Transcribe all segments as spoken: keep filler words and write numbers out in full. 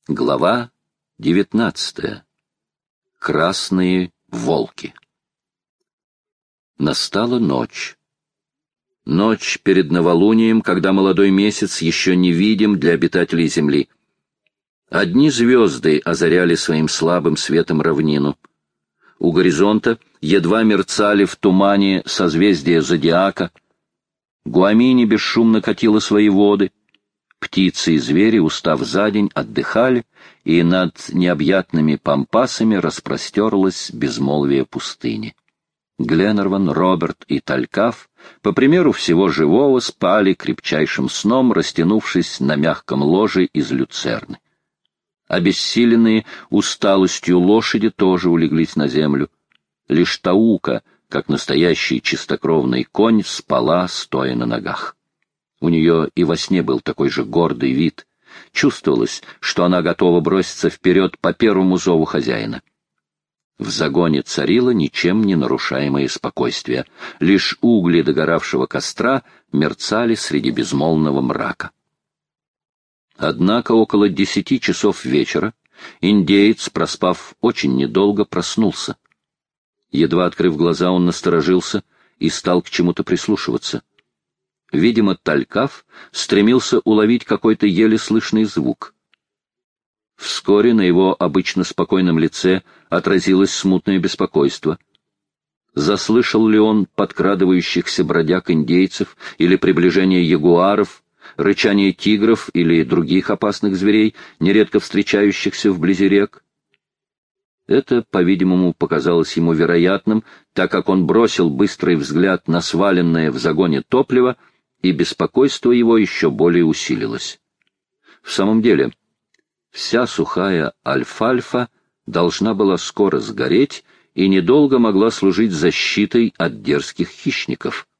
Глава девятнадцатая. Красные волки. Настала ночь. Ночь перед новолунием, когда молодой месяц еще не видим для обитателей земли. Одни звезды озаряли своим слабым светом равнину. У горизонта едва мерцали в тумане созвездия зодиака. Гуамини бесшумно катила свои воды. Птицы и звери, устав за день, отдыхали, и над необъятными пампасами распростерлось безмолвие пустыни. Гленнерван, Роберт и Талькав, по примеру всего живого, спали крепчайшим сном, растянувшись на мягком ложе из люцерны. Обессиленные усталостью лошади тоже улеглись на землю. Лишь Таука, как настоящий чистокровный конь, спала, стоя на ногах. У нее и во сне был такой же гордый вид. Чувствовалось, что она готова броситься вперед по первому зову хозяина. В загоне царило ничем не нарушаемое спокойствие. Лишь угли догоравшего костра мерцали среди безмолвного мрака. Однако около десяти часов вечера индеец, проспав очень недолго, проснулся. Едва открыв глаза, он насторожился и стал к чему-то прислушиваться. Видимо, Талькав стремился уловить какой-то еле слышный звук. Вскоре на его обычно спокойном лице отразилось смутное беспокойство. Заслышал ли он подкрадывающихся бродяг-индейцев или приближение ягуаров, рычание тигров или других опасных зверей, нередко встречающихся вблизи рек? Это, по-видимому, показалось ему вероятным, так как он бросил быстрый взгляд на сваленное в загоне топливо, и беспокойство его еще более усилилось. В самом деле, вся сухая альфальфа должна была скоро сгореть и недолго могла служить защитой от дерзких хищников.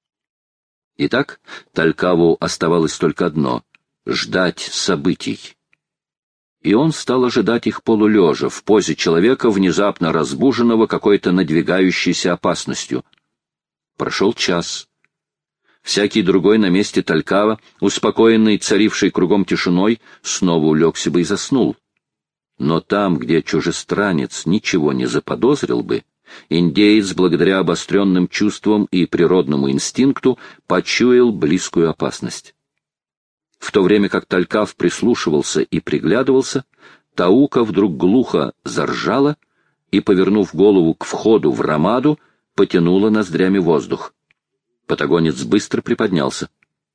Итак, Талькаву оставалось только одно — ждать событий. И он стал ожидать их полулежа, в позе человека, внезапно разбуженного какой-то надвигающейся опасностью. Прошел час. Всякий другой на месте Талькава, успокоенный царившей кругом тишиной, снова улегся бы и заснул. Но там, где чужестранец ничего не заподозрил бы, индеец, благодаря обостренным чувствам и природному инстинкту, почуял близкую опасность. В то время как Талькав прислушивался и приглядывался, Таука вдруг глухо заржала и, повернув голову к входу в ромаду, потянула ноздрями воздух. Патагонец быстро приподнялся.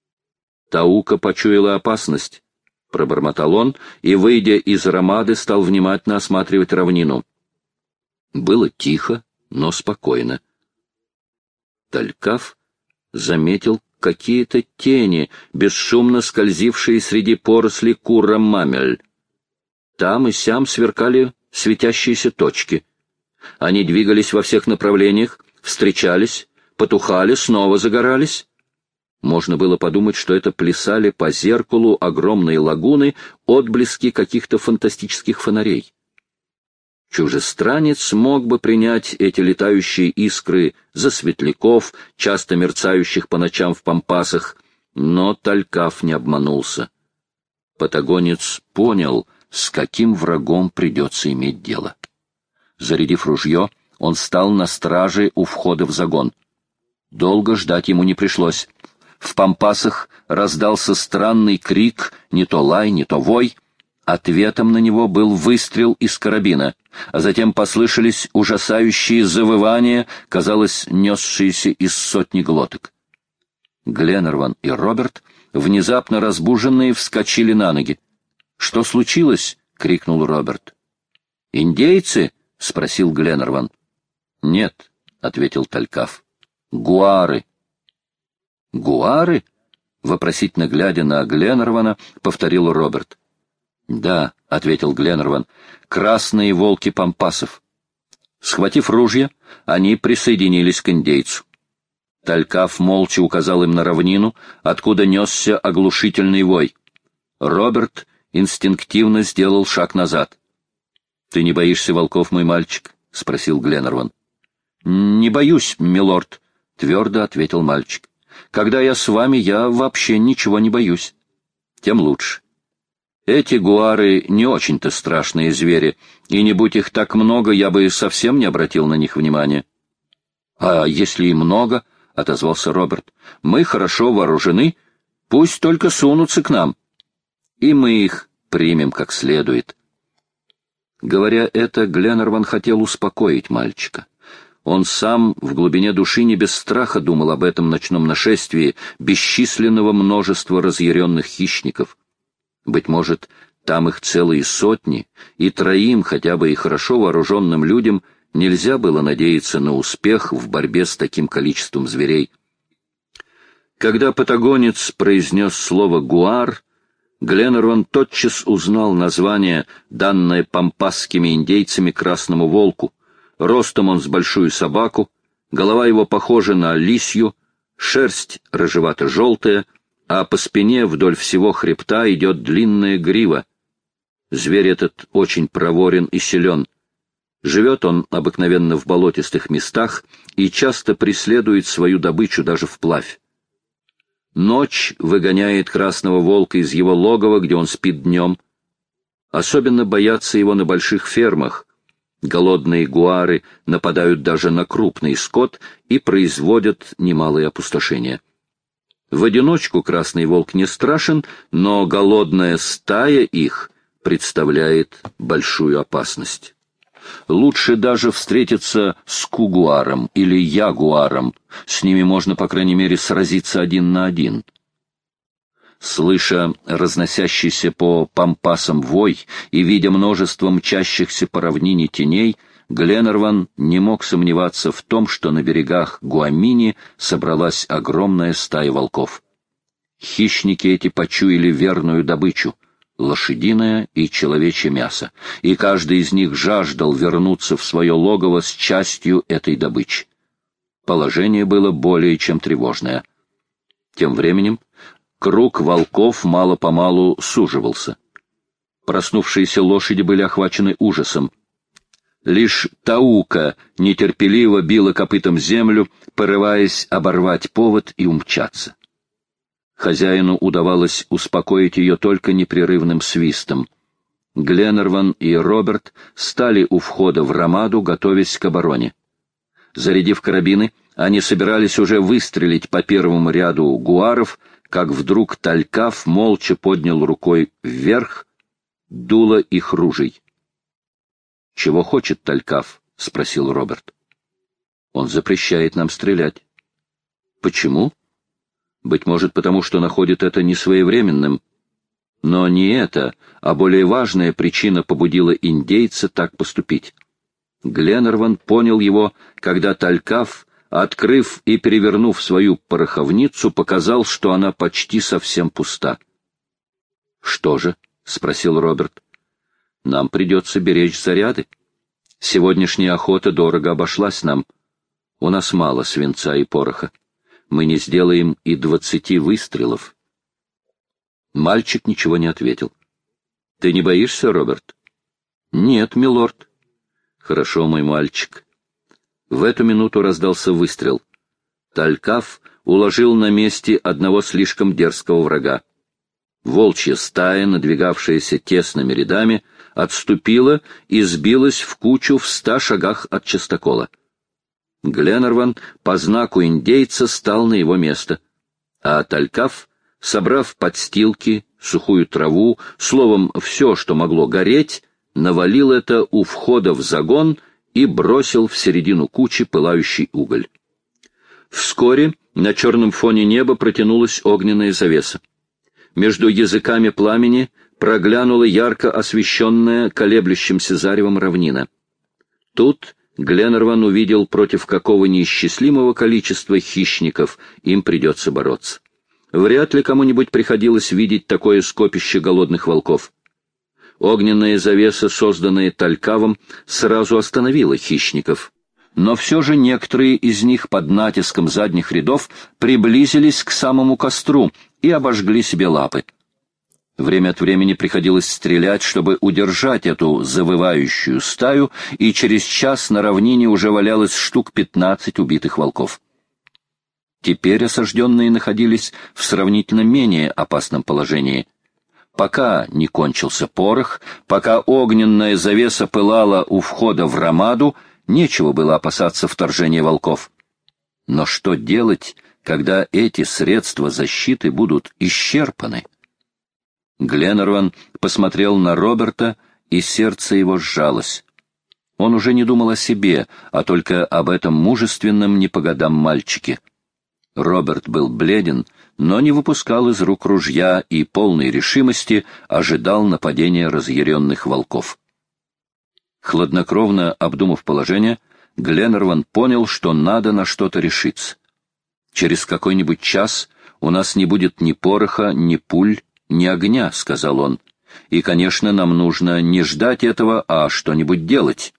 Таука почуяла опасность, — пробормотал он, и, выйдя из ромады, стал внимательно осматривать равнину. Было тихо, но спокойно. Талькав заметил какие-то тени, бесшумно скользившие среди порослей курра-мамель. Там и сям сверкали светящиеся точки. Они двигались во всех направлениях, встречались, потухали, снова загорались. Можно было подумать, что это плясали по зеркалу огромной лагуны отблески каких-то фантастических фонарей. Чужестранец мог бы принять эти летающие искры за светляков, часто мерцающих по ночам в пампасах, но Талькав не обманулся. Патагонец понял, с каким врагом придется иметь дело. Зарядив ружье, он стал на страже у входа в загон. Долго ждать ему не пришлось. В пампасах раздался странный крик, не то лай, не то вой. Ответом на него был выстрел из карабина, а затем послышались ужасающие завывания, казалось, несшиеся из сотни глоток. Гленнерван и Роберт, внезапно разбуженные, вскочили на ноги. «Что случилось?» — крикнул Роберт. «Индейцы?» — спросил Гленнерван. «Нет», — ответил Талькав. «Гуары». «Гуары?» — вопросительно глядя на Гленнервана, повторил Роберт. «Да», — ответил Гленнерван, — «красные волки пампасов». Схватив ружья, они присоединились к индейцу. Талькав молча указал им на равнину, откуда несся оглушительный вой. Роберт инстинктивно сделал шаг назад. «Ты не боишься волков, мой мальчик?» — спросил Гленнерван. «Не боюсь, милорд», — твердо ответил мальчик. «Когда я с вами, я вообще ничего не боюсь». «Тем лучше. Эти гуары не очень-то страшные звери, и не будь их так много, я бы совсем не обратил на них внимания. — А если и много, — отозвался Роберт, — мы хорошо вооружены, пусть только сунутся к нам, и мы их примем как следует. Говоря это, Гленнерван хотел успокоить мальчика. Он сам в глубине души не без страха думал об этом ночном нашествии бесчисленного множества разъяренных хищников. Быть может, там их целые сотни, и троим, хотя бы и хорошо вооруженным людям, нельзя было надеяться на успех в борьбе с таким количеством зверей. Когда патагонец произнес слово «гуар», Гленнерван тотчас узнал название, данное пампасскими индейцами красному волку. Ростом он с большую собаку, голова его похожа на лисью, шерсть рыжевато-желтая, а по спине вдоль всего хребта идет длинная грива. Зверь этот очень проворен и силен. Живет он обыкновенно в болотистых местах и часто преследует свою добычу даже вплавь. Ночь выгоняет красного волка из его логова, где он спит днем. Особенно боятся его на больших фермах. Голодные гуары нападают даже на крупный скот и производят немалые опустошения. В одиночку красный волк не страшен, но голодная стая их представляет большую опасность. Лучше даже встретиться с кугуаром или ягуаром, с ними можно, по крайней мере, сразиться один на один. Слыша разносящийся по пампасам вой и видя множество мчащихся по равнине теней, Гленнерван не мог сомневаться в том, что на берегах Гуамини собралась огромная стая волков. Хищники эти почуяли верную добычу — лошадиное и человечье мясо, и каждый из них жаждал вернуться в свое логово с частью этой добычи. Положение было более чем тревожное. Тем временем круг волков мало-помалу суживался. Проснувшиеся лошади были охвачены ужасом. Лишь Таука нетерпеливо била копытом землю, порываясь оборвать повод и умчаться. Хозяину удавалось успокоить ее только непрерывным свистом. Гленнерван и Роберт стали у входа в ромаду, готовясь к обороне. Зарядив карабины, они собирались уже выстрелить по первому ряду гуаров, как вдруг Талькав молча поднял рукой вверх дуло их ружей. — Чего хочет Талькав? — спросил Роберт. — Он запрещает нам стрелять. — Почему? — Быть может, потому что находит это несвоевременным. Но не это, а более важная причина побудила индейца так поступить. Гленнерван понял его, когда Талькав, открыв и перевернув свою пороховницу, показал, что она почти совсем пуста. — Что же? — спросил Роберт. — Нам придется беречь заряды. Сегодняшняя охота дорого обошлась нам. У нас мало свинца и пороха. Мы не сделаем и двадцати выстрелов. Мальчик ничего не ответил. — Ты не боишься, Роберт? — Нет, милорд. — Хорошо, мой мальчик. В эту минуту раздался выстрел. Талькав уложил на месте одного слишком дерзкого врага. Волчья стая, надвигавшаяся тесными рядами, отступила и сбилась в кучу в ста шагах от частокола. Гленнерван по знаку индейца стал на его место, а Талькав, собрав подстилки, сухую траву, словом, все, что могло гореть, навалил это у входа в загон и бросил в середину кучи пылающий уголь. Вскоре на черном фоне неба протянулась огненная завеса. Между языками пламени проглянула ярко освещенная колеблющимся заревом равнина. Тут Гленнерван увидел, против какого неисчислимого количества хищников им придется бороться. Вряд ли кому-нибудь приходилось видеть такое скопище голодных волков. Огненная завеса, созданная Талькавом, сразу остановила хищников. Но все же некоторые из них под натиском задних рядов приблизились к самому костру и обожгли себе лапы. Время от времени приходилось стрелять, чтобы удержать эту завывающую стаю, и через час на равнине уже валялось штук пятнадцать убитых волков. Теперь осажденные находились в сравнительно менее опасном положении. Пока не кончился порох, пока огненная завеса пылала у входа в Рамаду, нечего было опасаться вторжения волков. Но что делать, когда эти средства защиты будут исчерпаны? Гленнерван посмотрел на Роберта, и сердце его сжалось. Он уже не думал о себе, а только об этом мужественном не по годам мальчике. Роберт был бледен, но не выпускал из рук ружья и полной решимости ожидал нападения разъяренных волков. Хладнокровно обдумав положение, Гленнерван понял, что надо на что-то решиться. «Через какой-нибудь час у нас не будет ни пороха, ни пуль, ни огня», — сказал он. «И, конечно, нам нужно не ждать этого, а что-нибудь делать».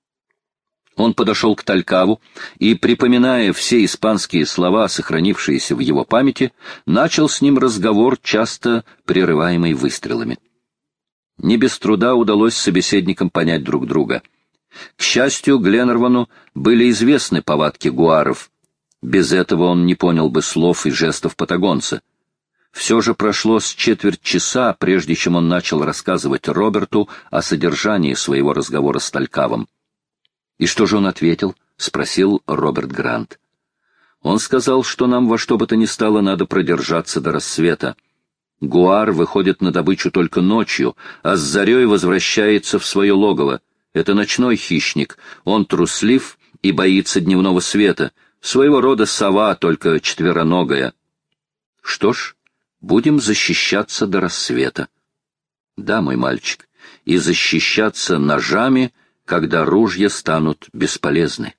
Он подошел к Талькаву и, припоминая все испанские слова, сохранившиеся в его памяти, начал с ним разговор, часто прерываемый выстрелами. Не без труда удалось собеседникам понять друг друга. К счастью, Гленнервану были известны повадки гуаров. Без этого он не понял бы слов и жестов патагонца. Все же прошло с четверть часа, прежде чем он начал рассказывать Роберту о содержании своего разговора с Талькавом. «И что же он ответил?» — спросил Роберт Грант. «Он сказал, что нам во что бы то ни стало надо продержаться до рассвета. Гуар выходит на добычу только ночью, а с зарей возвращается в свое логово. Это ночной хищник, он труслив и боится дневного света, своего рода сова, только четвероногая. Что ж, будем защищаться до рассвета. Да, мой мальчик, и защищаться ножами, когда ружья станут бесполезны».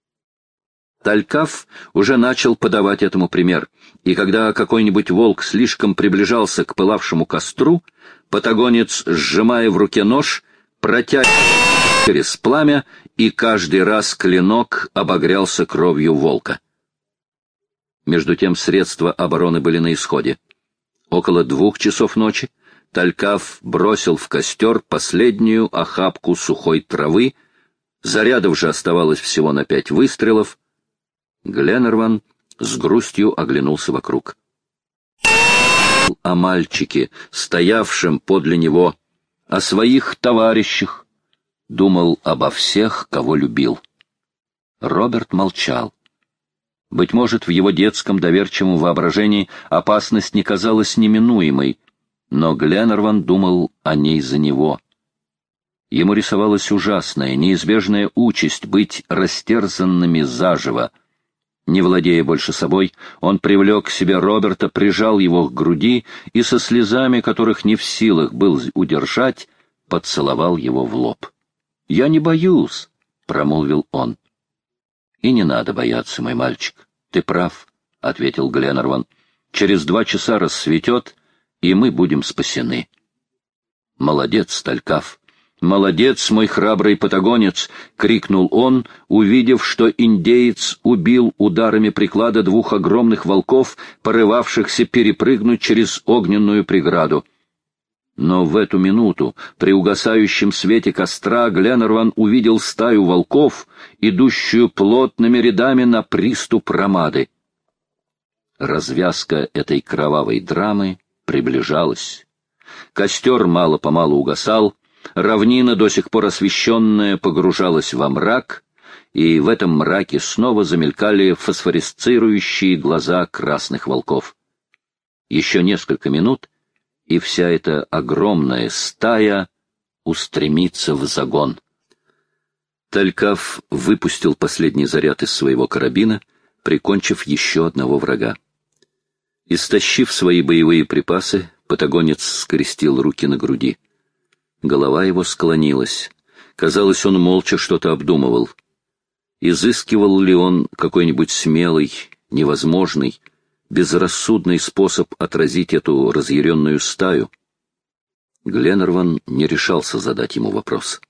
Талькав уже начал подавать этому пример, и когда какой-нибудь волк слишком приближался к пылавшему костру, патагонец, сжимая в руке нож, протягивал через пламя, и каждый раз клинок обогрялся кровью волка. Между тем средства обороны были на исходе. Около двух часов ночи Талькав бросил в костер последнюю охапку сухой травы, зарядов же оставалось всего на пять выстрелов. Гленнерван с грустью оглянулся вокруг. О мальчике, стоявшем подле него, о своих товарищах, думал обо всех, кого любил. Роберт молчал. Быть может, в его детском доверчивом воображении опасность не казалась неминуемой, но Гленнерван думал о ней за него. Ему рисовалась ужасная, неизбежная участь быть растерзанными заживо. Не владея больше собой, он привлек к себе Роберта, прижал его к груди и со слезами, которых не в силах был удержать, поцеловал его в лоб. «Я не боюсь», — промолвил он. «И не надо бояться, мой мальчик. Ты прав», — ответил Гленнерван. «Через два часа рассветет, и мы будем спасены». «Молодец, Талькав! Молодец, мой храбрый патагонец!» — крикнул он, увидев, что индеец убил ударами приклада двух огромных волков, порывавшихся перепрыгнуть через огненную преграду. Но в эту минуту, при угасающем свете костра, Гленнерван увидел стаю волков, идущую плотными рядами на приступ Рамады. Развязка этой кровавой драмы приближалась. Костер мало-помалу угасал, равнина, до сих пор освещенная, погружалась во мрак, и в этом мраке снова замелькали фосфоресцирующие глаза красных волков. Еще несколько минут, и вся эта огромная стая устремится в загон. Талькав выпустил последний заряд из своего карабина, прикончив еще одного врага. Истощив свои боевые припасы, патагонец скрестил руки на груди. Голова его склонилась. Казалось, он молча что-то обдумывал. Изыскивал ли он какой-нибудь смелый, невозможный, безрассудный способ отразить эту разъяренную стаю? Гленнерван не решался задать ему вопрос.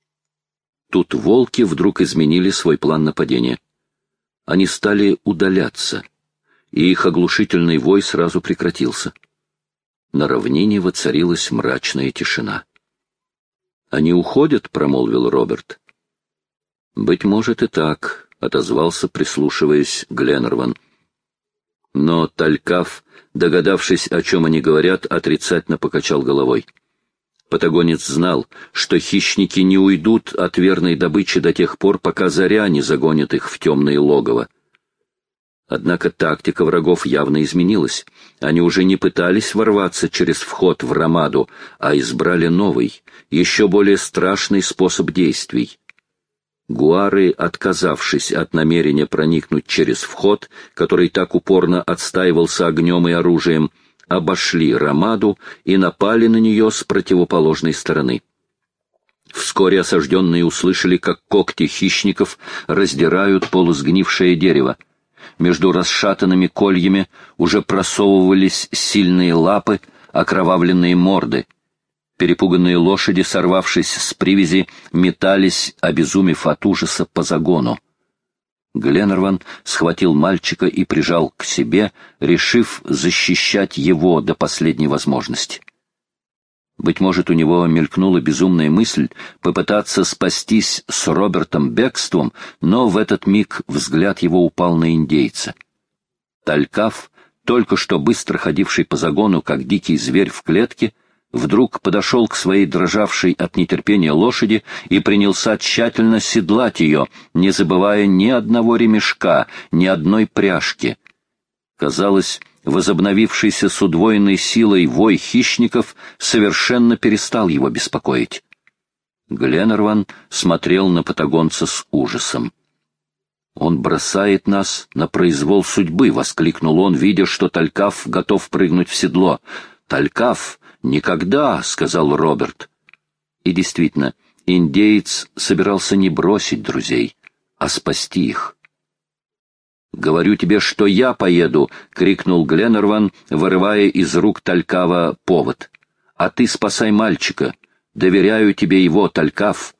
Тут волки вдруг изменили свой план нападения. Они стали удаляться, и их оглушительный вой сразу прекратился. На равнине воцарилась мрачная тишина. «Они уходят», — промолвил Роберт. «Быть может и так», — отозвался, прислушиваясь, Гленнерван. Но Талькав, догадавшись, о чем они говорят, отрицательно покачал головой. Патагонец знал, что хищники не уйдут от верной добычи до тех пор, пока заря не загонит их в темные логово. Однако тактика врагов явно изменилась. Они уже не пытались ворваться через вход в Рамаду, а избрали новый, еще более страшный способ действий. Гуары, отказавшись от намерения проникнуть через вход, который так упорно отстаивался огнем и оружием, обошли Рамаду и напали на нее с противоположной стороны. Вскоре осажденные услышали, как когти хищников раздирают полусгнившее дерево. Между расшатанными кольями уже просовывались сильные лапы, окровавленные морды. Перепуганные лошади, сорвавшись с привязи, метались, обезумев от ужаса, по загону. Гленнерван схватил мальчика и прижал к себе, решив защищать его до последней возможности. Быть может, у него мелькнула безумная мысль попытаться спастись с Робертом бегством, но в этот миг взгляд его упал на индейца. Талькав, только что быстро ходивший по загону, как дикий зверь в клетке, вдруг подошел к своей дрожавшей от нетерпения лошади и принялся тщательно седлать ее, не забывая ни одного ремешка, ни одной пряжки. Казалось, возобновившийся с удвоенной силой вой хищников совершенно перестал его беспокоить. Гленнерван смотрел на патагонца с ужасом. «Он бросает нас на произвол судьбы!» — воскликнул он, видя, что Талькав готов прыгнуть в седло. «Талькав! Никогда!» — сказал Роберт. И действительно, индеец собирался не бросить друзей, а спасти их. «Говорю тебе, что я поеду!» — крикнул Гленнерван, вырывая из рук Талькава повод. «А ты спасай мальчика! Доверяю тебе его, Талькав!»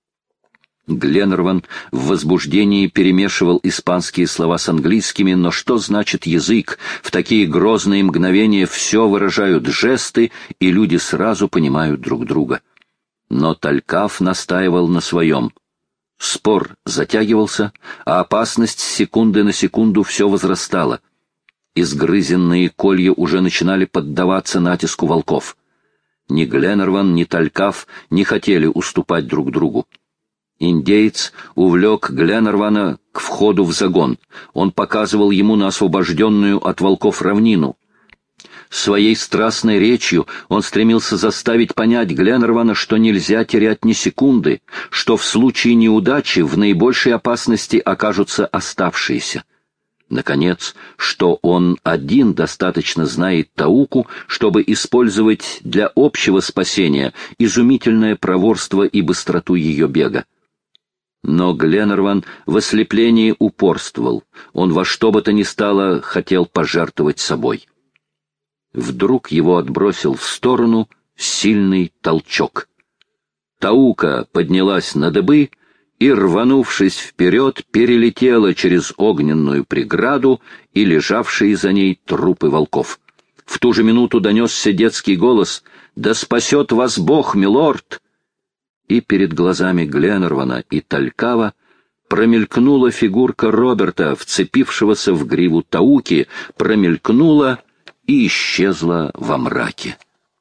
Гленнерван в возбуждении перемешивал испанские слова с английскими, но что значит язык? В такие грозные мгновения все выражают жесты, и люди сразу понимают друг друга. Но Талькав настаивал на своем. Спор затягивался, а опасность с секунды на секунду все возрастала. Изгрызенные колья уже начинали поддаваться натиску волков. Ни Гленнерван, ни Талькав не хотели уступать друг другу. Индеец увлек Гленнервана к входу в загон. Он показывал ему на освобожденную от волков равнину. Своей страстной речью он стремился заставить понять Гленнервана, что нельзя терять ни секунды, что в случае неудачи в наибольшей опасности окажутся оставшиеся. Наконец, что он один достаточно знает Тауку, чтобы использовать для общего спасения изумительное проворство и быстроту ее бега. Но Гленнерван в ослеплении упорствовал. Он во что бы то ни стало хотел пожертвовать собой. Вдруг его отбросил в сторону сильный толчок. Таука поднялась на дыбы и, рванувшись вперед, перелетела через огненную преграду и лежавшие за ней трупы волков. В ту же минуту донесся детский голос: «Да спасет вас Бог, милорд!» И перед глазами Гленнервана и Талькава промелькнула фигурка Роберта, вцепившегося в гриву Тауки, промелькнула и исчезла во мраке.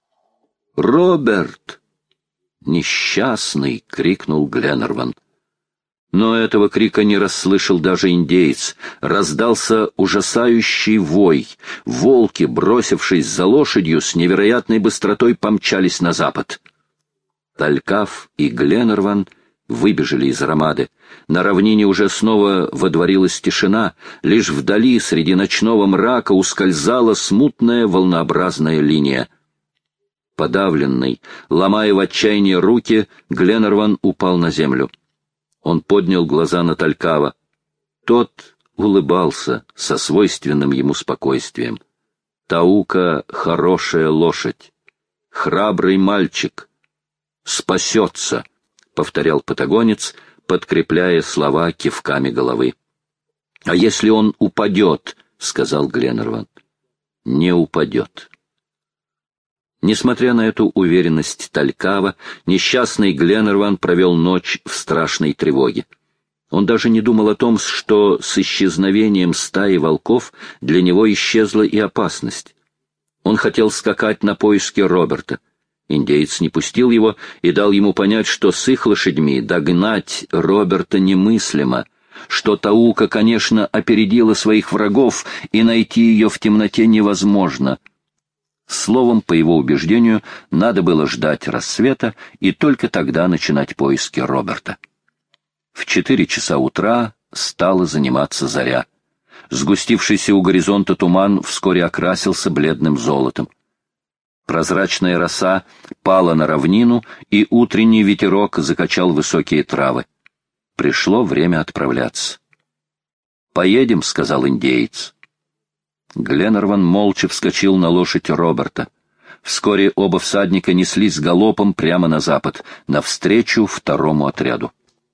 «Роберт!» «Несчастный!» — крикнул Гленнерван. Но этого крика не расслышал даже индеец. Раздался ужасающий вой. Волки, бросившись за лошадью, с невероятной быстротой помчались на запад. Талькав и Гленнерван выбежали из Рамады. На равнине уже снова водворилась тишина, лишь вдали среди ночного мрака ускользала смутная волнообразная линия. Подавленный, ломая в отчаянии руки, Гленнерван упал на землю. Он поднял глаза на Талькава. Тот улыбался со свойственным ему спокойствием. «Таука — хорошая лошадь, храбрый мальчик, спасется», — повторял патагонец, подкрепляя слова кивками головы. «А если он упадет?» — сказал Гленнерван. «Не упадет». Несмотря на эту уверенность Талькава, несчастный Гленнерван провел ночь в страшной тревоге. Он даже не думал о том, что с исчезновением стаи волков для него исчезла и опасность. Он хотел скакать на поиски Роберта. Индеец не пустил его и дал ему понять, что с их лошадьми догнать Роберта немыслимо, что Таука, конечно, опередила своих врагов, и найти ее в темноте невозможно. Словом, по его убеждению, надо было ждать рассвета и только тогда начинать поиски Роберта. В четыре часа утра стала заниматься заря. Сгустившийся у горизонта туман вскоре окрасился бледным золотом. Прозрачная роса пала на равнину, и утренний ветерок закачал высокие травы. Пришло время отправляться. «Поедем», — сказал индеец. Гленнерван молча вскочил на лошадь Роберта. Вскоре оба всадника неслись галопом прямо на запад, навстречу второму отряду.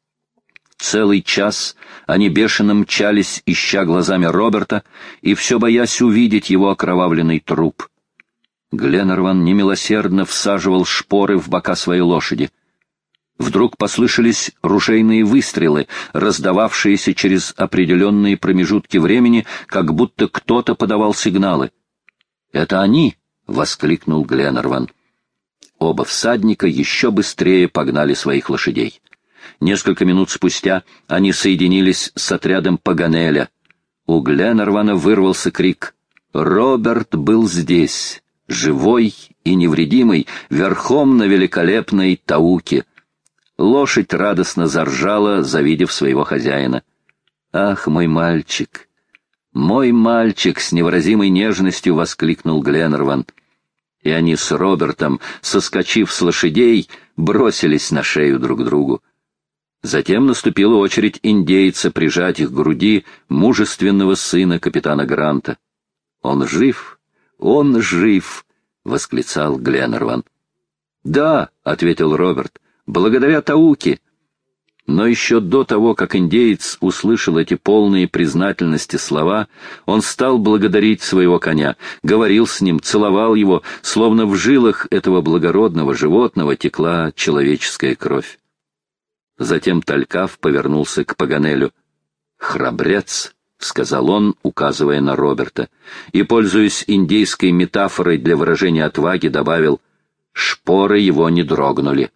Целый час они бешено мчались, ища глазами Роберта, и все боясь увидеть его окровавленный труп. Гленнерван немилосердно всаживал шпоры в бока своей лошади. Вдруг послышались ружейные выстрелы, раздававшиеся через определенные промежутки времени, как будто кто-то подавал сигналы. «Это они!» — воскликнул Гленнерван. Оба всадника еще быстрее погнали своих лошадей. Несколько минут спустя они соединились с отрядом Паганеля. У Гленнервана вырвался крик. Роберт был здесь, живой и невредимый, верхом на великолепной Тауке. Лошадь радостно заржала, завидев своего хозяина. «Ах, мой мальчик! Мой мальчик!» — с невыразимой нежностью воскликнул Гленнерван. И они с Робертом, соскочив с лошадей, бросились на шею друг другу. Затем наступила очередь индейца прижать их к груди мужественного сына капитана Гранта. «Он жив! Он жив!» — восклицал Гленнерван. «Да», — ответил Роберт, — «благодаря Тауке». Но еще до того, как индеец услышал эти полные признательности слова, он стал благодарить своего коня, говорил с ним, целовал его, словно в жилах этого благородного животного текла человеческая кровь. Затем Талькав повернулся к Паганелю. «Храбрец», — сказал он, указывая на Роберта, и, пользуясь индейской метафорой для выражения отваги, добавил: «Шпоры его не дрогнули».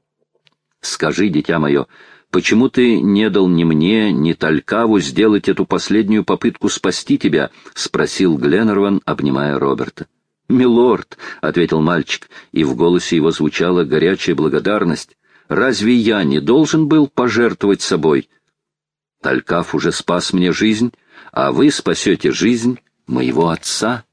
«Скажи, дитя мое, почему ты не дал ни мне, ни Талькаву сделать эту последнюю попытку спасти тебя?» — спросил Гленнерван, обнимая Роберта. «Милорд», — ответил мальчик, и в голосе его звучала горячая благодарность, — «разве я не должен был пожертвовать собой? Талькав уже спас мне жизнь, а вы спасете жизнь моего отца».